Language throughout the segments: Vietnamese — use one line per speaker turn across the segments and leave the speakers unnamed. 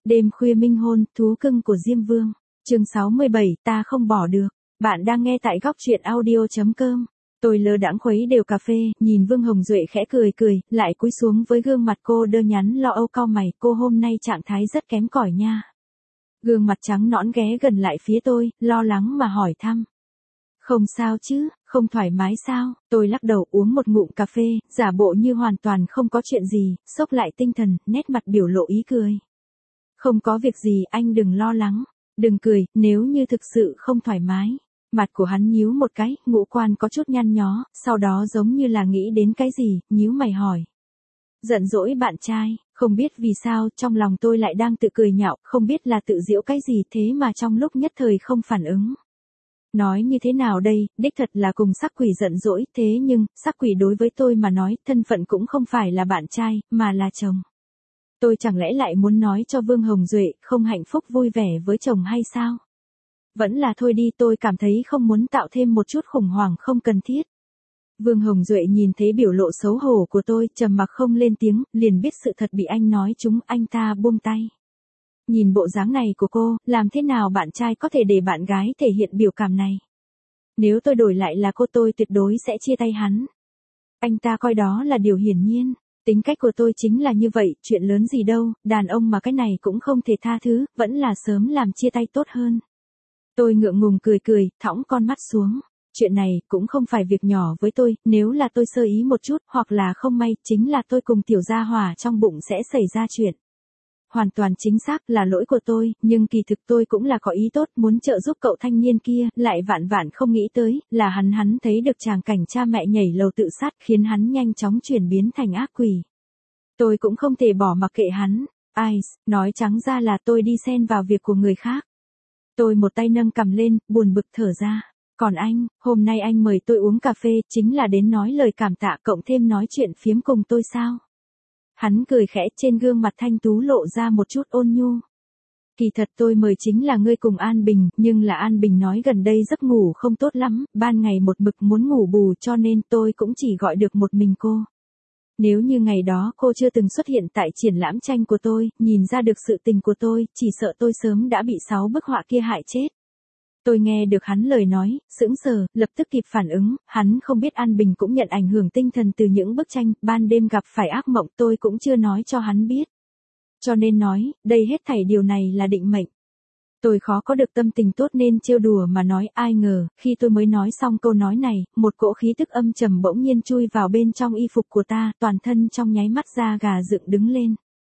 Đêm khuya minh hôn, thú cưng của Diêm Vương. Chương 67, ta không bỏ được. Bạn đang nghe tại góc truyện audio.com. Tôi lơ đãng khuấy đều cà phê, nhìn Vương Hồng Duệ khẽ cười cười, lại cúi xuống với gương mặt cô đơ nhắn lo âu cau mày, cô hôm nay trạng thái rất kém cỏi nha. Gương mặt trắng nõn ghé gần lại phía tôi, lo lắng mà hỏi thăm. Không sao chứ, không thoải mái sao? Tôi lắc đầu uống một ngụm cà phê, giả bộ như hoàn toàn không có chuyện gì, xốc lại tinh thần, nét mặt biểu lộ ý cười. Không có việc gì, anh đừng lo lắng, đừng cười, nếu như thực sự không thoải mái. Mặt của hắn nhíu một cái, ngũ quan có chút nhăn nhó, sau đó giống như là nghĩ đến cái gì, nhíu mày hỏi. Giận dỗi bạn trai, không biết vì sao trong lòng tôi lại đang tự cười nhạo, không biết là tự giễu cái gì thế mà trong lúc nhất thời không phản ứng. Nói như thế nào đây, đích thật là cùng sắc quỷ giận dỗi, thế nhưng, sắc quỷ đối với tôi mà nói, thân phận cũng không phải là bạn trai, mà là chồng. Tôi chẳng lẽ lại muốn nói cho Vương Hồng Duệ, không hạnh phúc vui vẻ với chồng hay sao? Vẫn là thôi đi, tôi cảm thấy không muốn tạo thêm một chút khủng hoảng không cần thiết. Vương Hồng Duệ nhìn thấy biểu lộ xấu hổ của tôi, trầm mặc không lên tiếng, liền biết sự thật bị anh nói trúng, anh ta buông tay. Nhìn bộ dáng này của cô, làm thế nào bạn trai có thể để bạn gái thể hiện biểu cảm này? Nếu tôi đổi lại là cô, tôi tuyệt đối sẽ chia tay hắn. Anh ta coi đó là điều hiển nhiên. Tính cách của tôi chính là như vậy, chuyện lớn gì đâu, đàn ông mà cái này cũng không thể tha thứ, vẫn là sớm làm chia tay tốt hơn. Tôi ngượng ngùng cười cười, thõng con mắt xuống. Chuyện này cũng không phải việc nhỏ với tôi, nếu là tôi sơ ý một chút, hoặc là không may, chính là tôi cùng tiểu gia hỏa trong bụng sẽ xảy ra chuyện. Hoàn toàn chính xác là lỗi của tôi, nhưng kỳ thực tôi cũng là có ý tốt muốn trợ giúp cậu thanh niên kia, lại vạn vạn không nghĩ tới, là hắn thấy được tràng cảnh cha mẹ nhảy lầu tự sát khiến hắn nhanh chóng chuyển biến thành ác quỷ. Tôi cũng không thể bỏ mặc kệ hắn, nói trắng ra là tôi đi xen vào việc của người khác. Tôi một tay nâng cằm lên, buồn bực thở ra. Còn anh, hôm nay anh mời tôi uống cà phê chính là đến nói lời cảm tạ cộng thêm nói chuyện phiếm cùng tôi sao? Hắn cười khẽ, trên gương mặt thanh tú lộ ra một chút ôn nhu. Kỳ thật tôi mời chính là ngươi cùng An Bình, nhưng là An Bình nói gần đây giấc ngủ không tốt lắm, ban ngày một mực muốn ngủ bù cho nên tôi cũng chỉ gọi được một mình cô. Nếu như ngày đó cô chưa từng xuất hiện tại triển lãm tranh của tôi, nhìn ra được sự tình của tôi, chỉ sợ tôi sớm đã bị 6 bức họa kia hại chết. Tôi nghe được hắn lời nói, sững sờ, lập tức kịp phản ứng, hắn không biết An Bình cũng nhận ảnh hưởng tinh thần từ những bức tranh, ban đêm gặp phải ác mộng tôi cũng chưa nói cho hắn biết. Cho nên nói, đây hết thảy điều này là định mệnh. Tôi khó có được tâm tình tốt nên trêu đùa mà nói, ai ngờ, khi tôi mới nói xong câu nói này, một cỗ khí tức âm trầm bỗng nhiên chui vào bên trong y phục của ta, toàn thân trong nháy mắt da gà dựng đứng lên.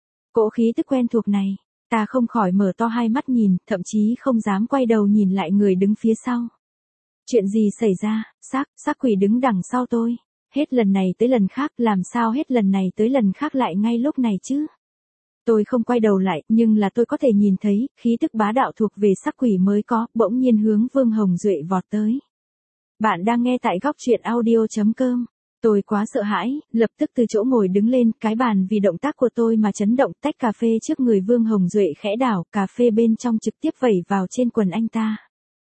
Cỗ khí tức quen thuộc này. Ta không khỏi mở to hai mắt nhìn, thậm chí không dám quay đầu nhìn lại người đứng phía sau. Chuyện gì xảy ra, sắc quỷ đứng đằng sau tôi. Hết lần này tới lần khác, làm sao hết lần này tới lần khác lại ngay lúc này chứ? Tôi không quay đầu lại, nhưng là tôi có thể nhìn thấy, khí tức bá đạo thuộc về sắc quỷ mới có, bỗng nhiên hướng Vương Hồng Duệ vọt tới. Bạn đang nghe tại góc truyện audio.com. Tôi quá sợ hãi, lập tức từ chỗ ngồi đứng lên, cái bàn vì động tác của tôi mà chấn động, tách cà phê trước người Vương Hồng Duệ khẽ đảo, cà phê bên trong trực tiếp vẩy vào trên quần anh ta.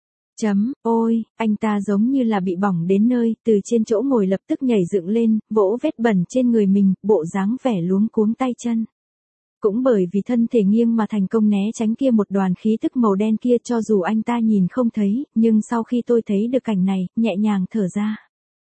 Ôi, anh ta giống như là bị bỏng đến nơi, từ trên chỗ ngồi lập tức nhảy dựng lên, vỗ vết bẩn trên người mình, bộ dáng vẻ luống cuống tay chân. Cũng bởi vì thân thể nghiêng mà thành công né tránh kia một đoàn khí tức màu đen kia, cho dù anh ta nhìn không thấy, nhưng sau khi tôi thấy được cảnh này, nhẹ nhàng thở ra.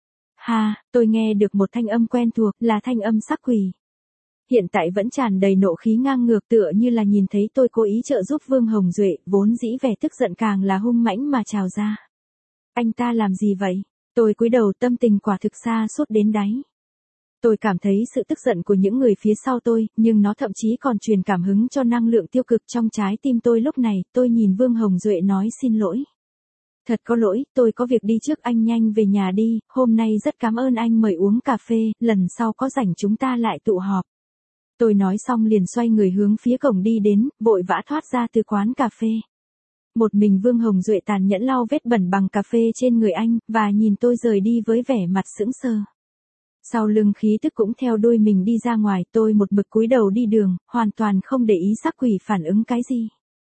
Tôi nghe được một thanh âm quen thuộc, là thanh âm sắc quỷ. Hiện tại vẫn tràn đầy nộ khí ngang ngược, tựa như là nhìn thấy tôi cố ý trợ giúp Vương Hồng Duệ, vốn dĩ vẻ tức giận càng là hung mãnh mà trào ra. Anh ta làm gì vậy? Tôi cúi đầu, tâm tình quả thực xa sút đến đáy. Tôi cảm thấy sự tức giận của những người phía sau tôi, nhưng nó thậm chí còn truyền cảm hứng cho năng lượng tiêu cực trong trái tim tôi lúc này. Tôi nhìn Vương Hồng Duệ nói xin lỗi. Thật có lỗi, tôi có việc đi trước, anh nhanh về nhà đi, hôm nay rất cảm ơn anh mời uống cà phê, lần sau có rảnh chúng ta lại tụ họp. Tôi nói xong liền xoay người hướng phía cổng đi đến, vội vã thoát ra từ quán cà phê. Một mình Vương Hồng Duệ tàn nhẫn lau vết bẩn bằng cà phê trên người anh, và nhìn tôi rời đi với vẻ mặt sững sờ. Sau lưng khí tức cũng theo đuôi mình đi ra ngoài, tôi một mực cúi đầu đi đường, hoàn toàn không để ý sắc quỷ phản ứng cái gì.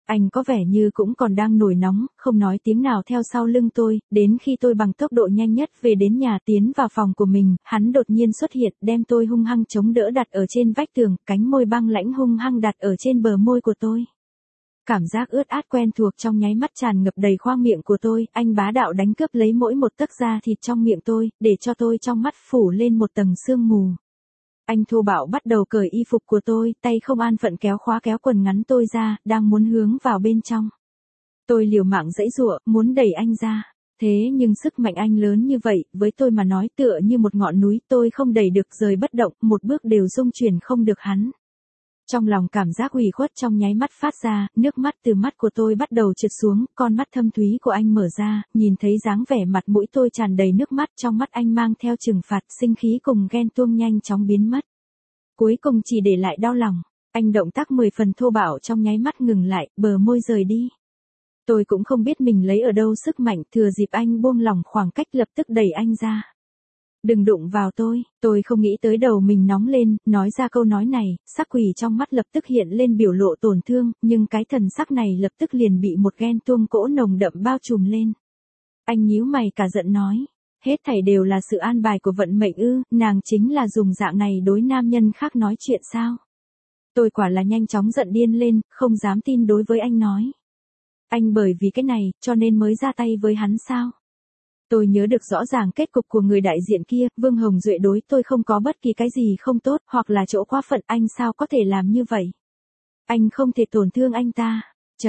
Anh có vẻ như cũng còn đang nổi nóng, không nói tiếng nào theo sau lưng tôi, đến khi tôi bằng tốc độ nhanh nhất về đến nhà tiến vào phòng của mình, hắn đột nhiên xuất hiện đem tôi hung hăng chống đỡ đặt ở trên vách tường, cánh môi băng lãnh hung hăng đặt ở trên bờ môi của tôi. Cảm giác ướt át quen thuộc trong nháy mắt tràn ngập đầy khoang miệng của tôi, anh bá đạo đánh cướp lấy mỗi một tấc da thịt trong miệng tôi, để cho tôi trong mắt phủ lên một tầng sương mù. Anh thô bạo bắt đầu cởi y phục của tôi, tay không an phận kéo khóa kéo quần ngắn tôi ra, đang muốn hướng vào bên trong. Tôi liều mạng giãy giụa, muốn đẩy anh ra. Thế nhưng sức mạnh anh lớn như vậy, với tôi mà nói tựa như một ngọn núi, tôi không đẩy được rời bất động, một bước đều dung chuyển không được hắn. Trong lòng cảm giác ủy khuất trong nháy mắt phát ra, nước mắt từ mắt của tôi bắt đầu trượt xuống, con mắt thâm thúy của anh mở ra, nhìn thấy dáng vẻ mặt mũi tôi tràn đầy nước mắt, trong mắt anh mang theo trừng phạt, sinh khí cùng ghen tuông nhanh chóng biến mất. Cuối cùng chỉ để lại đau lòng, anh động tác 10 phần thô bạo trong nháy mắt ngừng lại, bờ môi rời đi. Tôi cũng không biết mình lấy ở đâu sức mạnh, thừa dịp anh buông lỏng khoảng cách lập tức đẩy anh ra. Đừng đụng vào tôi không nghĩ tới đầu mình nóng lên, nói ra câu nói này, sắc quỷ trong mắt lập tức hiện lên biểu lộ tổn thương, nhưng cái thần sắc này lập tức liền bị một ghen tuông cỗ nồng đậm bao trùm lên. Anh nhíu mày cả giận nói, hết thảy đều là sự an bài của vận mệnh ư, nàng chính là dùng dạng này đối nam nhân khác nói chuyện sao? Tôi quả là nhanh chóng giận điên lên, không dám tin đối với anh nói. Anh bởi vì cái này, cho nên mới ra tay với hắn sao? Tôi nhớ được rõ ràng kết cục của người đại diện kia, Vương Hồng Duệ đối tôi không có bất kỳ cái gì không tốt, hoặc là chỗ quá phận, anh sao có thể làm như vậy? Anh không thể tổn thương anh ta.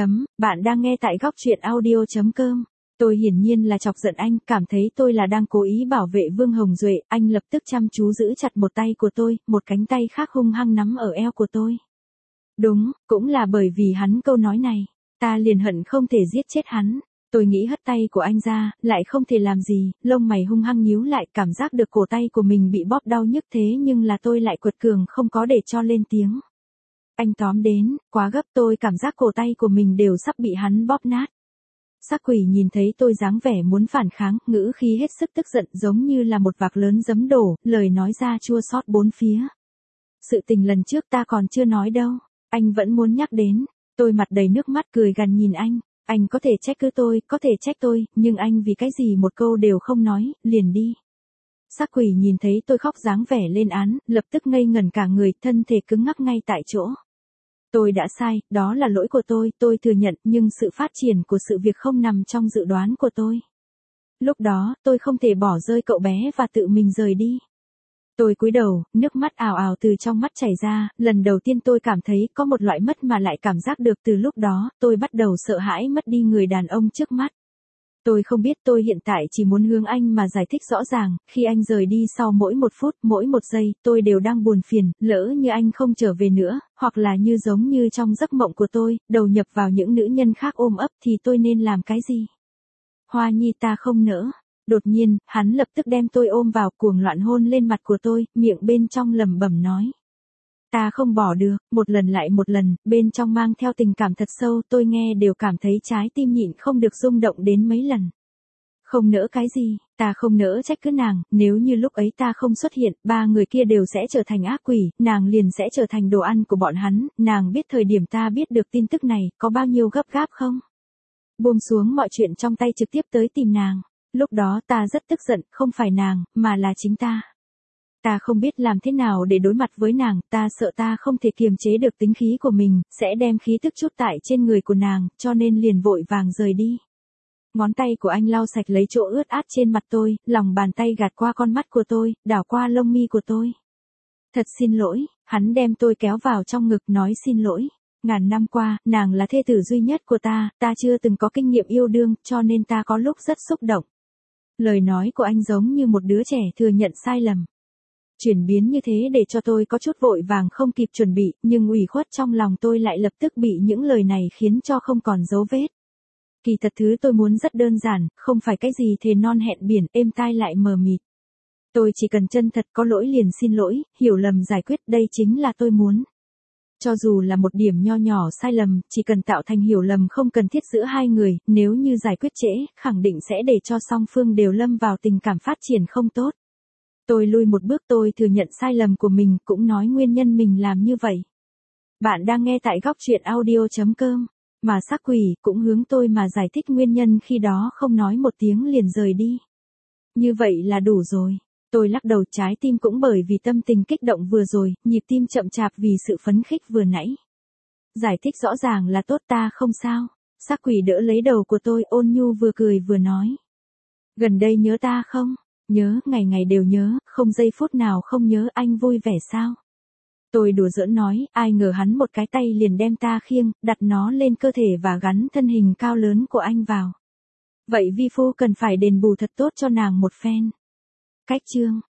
Bạn đang nghe tại góc truyện audio.com. Tôi hiển nhiên là chọc giận anh, cảm thấy tôi là đang cố ý bảo vệ Vương Hồng Duệ, anh lập tức chăm chú giữ chặt một tay của tôi, một cánh tay khác hung hăng nắm ở eo của tôi. Đúng, cũng là bởi vì hắn câu nói này, ta liền hận không thể giết chết hắn. Tôi nghĩ hất tay của anh ra, lại không thể làm gì, lông mày hung hăng nhíu lại, cảm giác được cổ tay của mình bị bóp đau nhức thế nhưng là tôi lại quật cường không có để cho lên tiếng. Anh tóm đến, quá gấp tôi cảm giác cổ tay của mình đều sắp bị hắn bóp nát. Sắc quỷ nhìn thấy tôi dáng vẻ muốn phản kháng, ngữ khí hết sức tức giận giống như là một vạc lớn giấm đổ, lời nói ra chua xót bốn phía. Sự tình lần trước ta còn chưa nói đâu, anh vẫn muốn nhắc đến, tôi mặt đầy nước mắt cười gằn nhìn anh. Anh có thể trách cứ tôi, có thể trách tôi, nhưng anh vì cái gì một câu đều không nói, liền đi. Sắc quỷ nhìn thấy tôi khóc dáng vẻ lên án, lập tức ngây ngẩn cả người, thân thể cứng ngắc ngay tại chỗ. Tôi đã sai, đó là lỗi của tôi thừa nhận, nhưng sự phát triển của sự việc không nằm trong dự đoán của tôi. Lúc đó, tôi không thể bỏ rơi cậu bé và tự mình rời đi. Tôi cúi đầu, nước mắt ào ào từ trong mắt chảy ra, lần đầu tiên tôi cảm thấy có một loại mất mà lại cảm giác được từ lúc đó, tôi bắt đầu sợ hãi mất đi người đàn ông trước mắt. Tôi không biết tôi hiện tại chỉ muốn hướng anh mà giải thích rõ ràng, khi anh rời đi sau mỗi một phút, mỗi một giây, tôi đều đang buồn phiền, lỡ như anh không trở về nữa, hoặc là như giống như trong giấc mộng của tôi, đầu nhập vào những nữ nhân khác ôm ấp thì tôi nên làm cái gì? Hoa Nhi ta không nỡ. Đột nhiên, hắn lập tức đem tôi ôm vào cuồng loạn hôn lên mặt của tôi, miệng bên trong lẩm bẩm nói. Ta không bỏ được, một lần lại một lần, bên trong mang theo tình cảm thật sâu, tôi nghe đều cảm thấy trái tim nhịn không được rung động đến mấy lần. Không nỡ cái gì, ta không nỡ trách cứ nàng, nếu như lúc ấy ta không xuất hiện, ba người kia đều sẽ trở thành ác quỷ, nàng liền sẽ trở thành đồ ăn của bọn hắn, nàng biết thời điểm ta biết được tin tức này, có bao nhiêu gấp gáp không? Buông xuống mọi chuyện trong tay trực tiếp tới tìm nàng. Lúc đó ta rất tức giận, không phải nàng, mà là chính ta. Ta không biết làm thế nào để đối mặt với nàng, ta sợ ta không thể kiềm chế được tính khí của mình, sẽ đem khí tức chút tại trên người của nàng, cho nên liền vội vàng rời đi. Ngón tay của anh lau sạch lấy chỗ ướt át trên mặt tôi, lòng bàn tay gạt qua con mắt của tôi, đảo qua lông mi của tôi. Thật xin lỗi, hắn đem tôi kéo vào trong ngực nói xin lỗi. Ngàn năm qua, nàng là thê tử duy nhất của ta chưa từng có kinh nghiệm yêu đương, cho nên ta có lúc rất xúc động. Lời nói của anh giống như một đứa trẻ thừa nhận sai lầm. Chuyển biến như thế để cho tôi có chút vội vàng không kịp chuẩn bị, nhưng ủy khuất trong lòng tôi lại lập tức bị những lời này khiến cho không còn dấu vết. Kỳ thật thứ tôi muốn rất đơn giản, không phải cái gì thề non hẹn biển, êm tai lại mờ mịt. Tôi chỉ cần chân thật có lỗi liền xin lỗi, hiểu lầm giải quyết, đây chính là tôi muốn. Cho dù là một điểm nho nhỏ sai lầm, chỉ cần tạo thành hiểu lầm không cần thiết giữa hai người, nếu như giải quyết trễ, khẳng định sẽ để cho song phương đều lâm vào tình cảm phát triển không tốt. Tôi lui một bước, tôi thừa nhận sai lầm của mình, cũng nói nguyên nhân mình làm như vậy. Bạn đang nghe tại góc truyện audio.com. Mà sắc quỷ cũng hướng tôi mà giải thích nguyên nhân khi đó không nói một tiếng liền rời đi. Như vậy là đủ rồi. Tôi lắc đầu, trái tim cũng bởi vì tâm tình kích động vừa rồi, nhịp tim chậm chạp vì sự phấn khích vừa nãy. Giải thích rõ ràng là tốt, ta không sao. Sắc quỷ đỡ lấy đầu của tôi, ôn nhu vừa cười vừa nói. Gần đây nhớ ta không? Nhớ, ngày ngày đều nhớ, không giây phút nào không nhớ. Anh vui vẻ sao? Tôi đùa giỡn nói, ai ngờ hắn một cái tay liền đem ta khiêng, đặt nó lên cơ thể và gắn thân hình cao lớn của anh vào. Vậy vi phu cần phải đền bù thật tốt cho nàng một phen. Cách chương